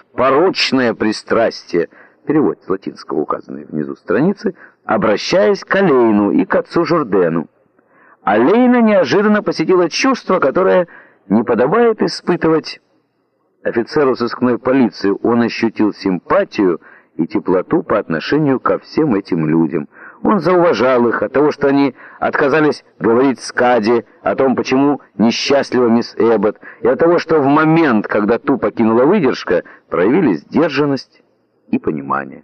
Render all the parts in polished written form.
порочное пристрастие, перевод с латинского, указанный внизу страницы, обращаясь к Олейну и к отцу Журдену. Олейна неожиданно посетило чувство, которое не подобает испытывать офицеру сыскной полиции. Он ощутил симпатию и теплоту по отношению ко всем этим людям. Он зауважал их от того, что они отказались говорить Скади о том, почему несчастлива мисс Эббот, и от того, что в момент, когда ту покинула выдержка, проявили сдержанность и понимание.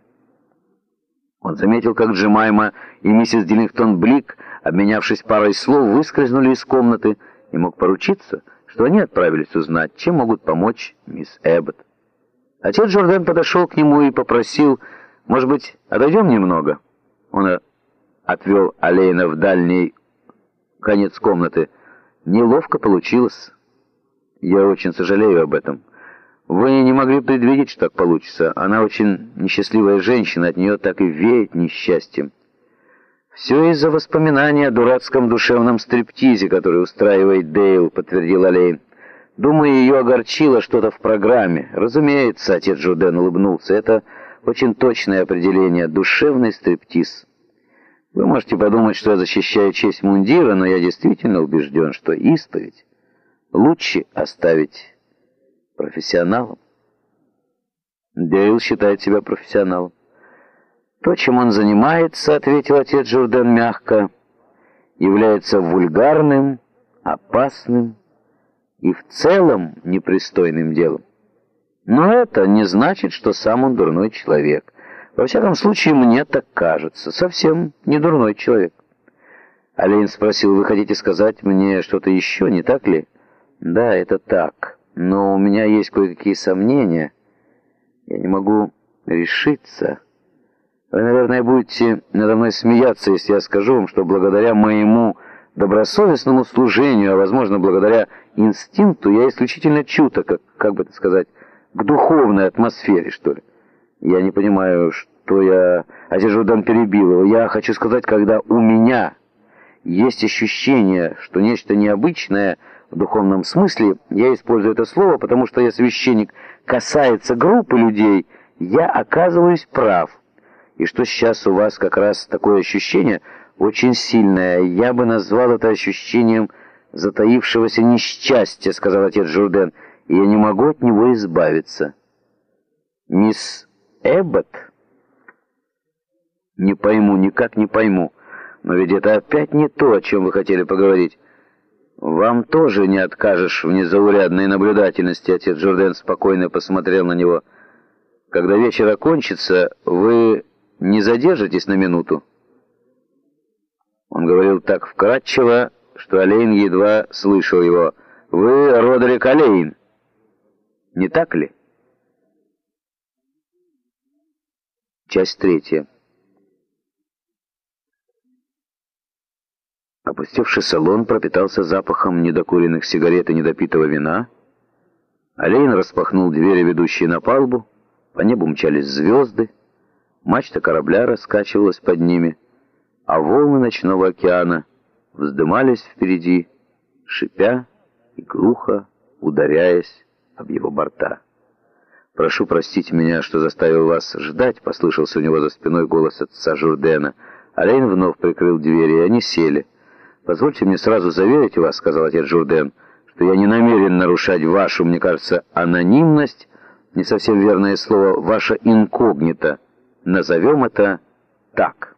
Он заметил, как Джемайма и миссис Диллингтон-Блик, обменявшись парой слов, выскользнули из комнаты, и мог поручиться, что они отправились узнать, чем могут помочь мисс Эббот. Отец Журден подошел к нему и попросил: «Может быть, отойдем немного?» Он отвел Олейна в дальний конец комнаты. «Неловко получилось. Я очень сожалею об этом. Вы не могли предвидеть, что так получится. Она очень несчастливая женщина, от нее так и веет несчастьем». «Все из-за воспоминания о дурацком душевном стриптизе, который устраивает Дейл», — подтвердил Олейн. «Думаю, ее огорчило что-то в программе». «Разумеется», — отец Журден улыбнулся, — «это очень точное определение — душевный стриптиз. Вы можете подумать, что я защищаю честь мундира, но я действительно убежден, что исповедь лучше оставить профессионалам». Дейл считает себя профессионалом. «То, чем он занимается, — ответил отец Журден мягко, — является вульгарным, опасным и в целом непристойным делом. Но это не значит, что сам он дурной человек. Во всяком случае, мне так кажется. Совсем не дурной человек». Олейн спросил: «Вы хотите сказать мне что-то еще, не так ли?» «Да, это так. Но у меня есть кое-какие сомнения. Я не могу решиться. Вы, наверное, будете надо мной смеяться, если я скажу вам, что благодаря моему добросовестному служению, а, возможно, благодаря инстинкту, я исключительно чуток, как бы это сказать, к духовной атмосфере, что ли. Я не понимаю, что я...» Отец Журден перебил его. «Я хочу сказать, когда у меня есть ощущение, что нечто необычное в духовном смысле, я использую это слово, потому что я священник, касается группы людей, я оказываюсь прав. И что сейчас у вас как раз такое ощущение очень сильное. Я бы назвал это ощущением затаившегося несчастья», — сказал отец Журден, — «и я не могу от него избавиться». «Мисс Эббот?» «Не пойму, никак не пойму. Но ведь это опять не то, о чем вы хотели поговорить». «Вам тоже не откажешь в незаурядной наблюдательности», — отец Журден спокойно посмотрел на него. «Когда вечер окончится, вы не задержитесь на минуту?» Он говорил так вкратчиво, что Олейн едва слышал его. «Вы Родерик Олейн, не так ли?» Часть 3. Опустевший салон пропитался запахом недокуренных сигарет и недопитого вина. Олейн распахнул двери, ведущие на палубу. По небу мчались звезды. Мачта корабля раскачивалась под ними, а волны ночного океана вздымались впереди, шипя и глухо ударяясь об его борта. «Прошу простить меня, что заставил вас ждать», — послышался у него за спиной голос отца Журдена. Олейн вновь прикрыл двери, и они сели. «Позвольте мне сразу заверить вас», — сказал отец Журден, — «что я не намерен нарушать вашу, мне кажется, анонимность, не совсем верное слово, ваше инкогнито. Назовем это так.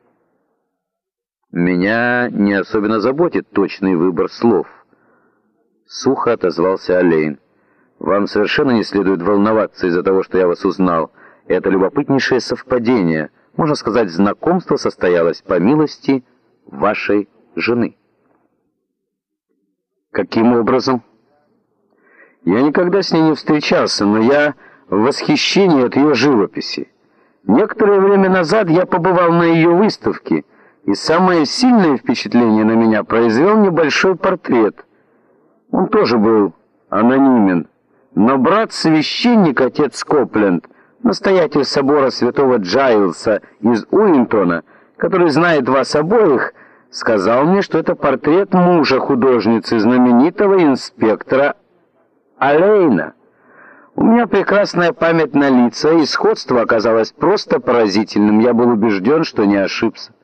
Меня не особенно заботит точный выбор слов». Сухо отозвался Олейн. «Вам совершенно не следует волноваться из-за того, что я вас узнал. Это любопытнейшее совпадение. Можно сказать, знакомство состоялось по милости вашей жены». «Каким образом?» «Я никогда с ней не встречался, но я в восхищении от ее живописи. Некоторое время назад я побывал на ее выставке, и самое сильное впечатление на меня произвел небольшой портрет. Он тоже был анонимен, но брат-священник, отец Копленд, настоятель собора святого Джайлса из Уинтона, который знает вас обоих, сказал мне, что это портрет мужа художницы, знаменитого инспектора Олейна. У меня прекрасная память на лица, и сходство оказалось просто поразительным. Я был убежден, что не ошибся.